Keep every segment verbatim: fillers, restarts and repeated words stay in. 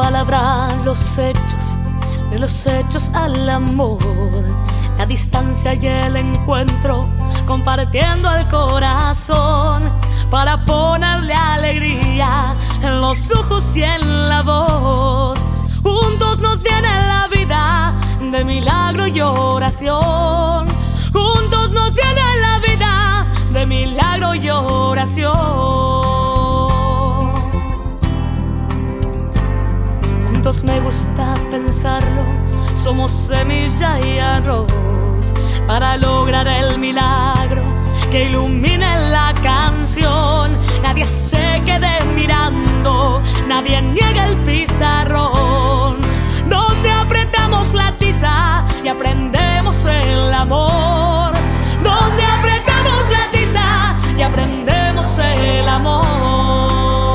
palabra a los hechos, de los hechos al amor, la distancia y el encuentro, compartiendo el corazón, para ponerle alegría en los ojos y en la voz. Juntos nos viene la vida de milagro y oración. Juntos nos viene la vida de milagro y oración. Juntos me gusta pensarlo, somos semilla y arroz, para lograr el milagro que ilumine la canción. Nadie se quede mirando, nadie niega el pizarrón, donde apretamos la tiza y aprendemos el amor. Donde apretamos la tiza y aprendemos el amor.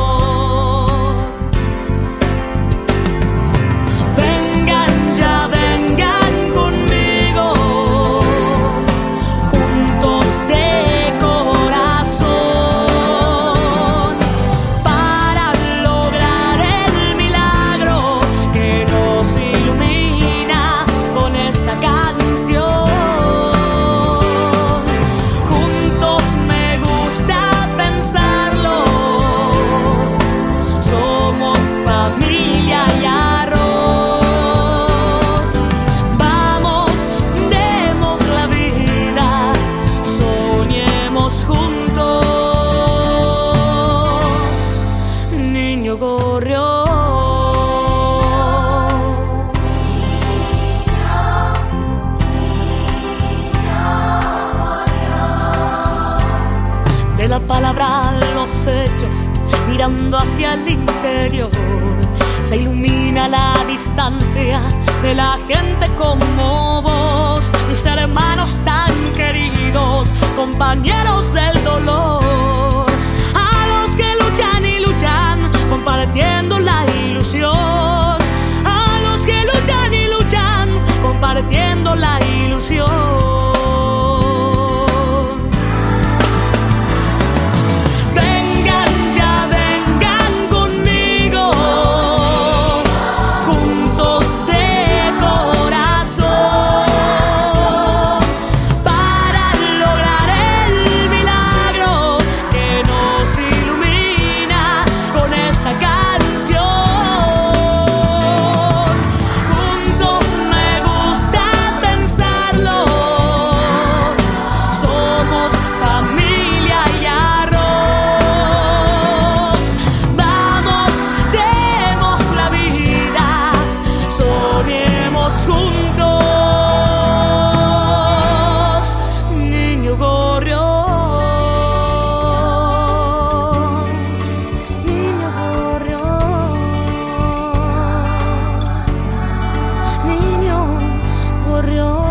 De la palabra a los hechos, mirando hacia el interior, se ilumina la distancia de la gente como vos. Mis hermanos tan queridos, compañeros del dolor, a los que luchan y luchan, compartiendo la ilusión. A los que luchan y luchan, compartiendo la ilusión. Niño gorrión.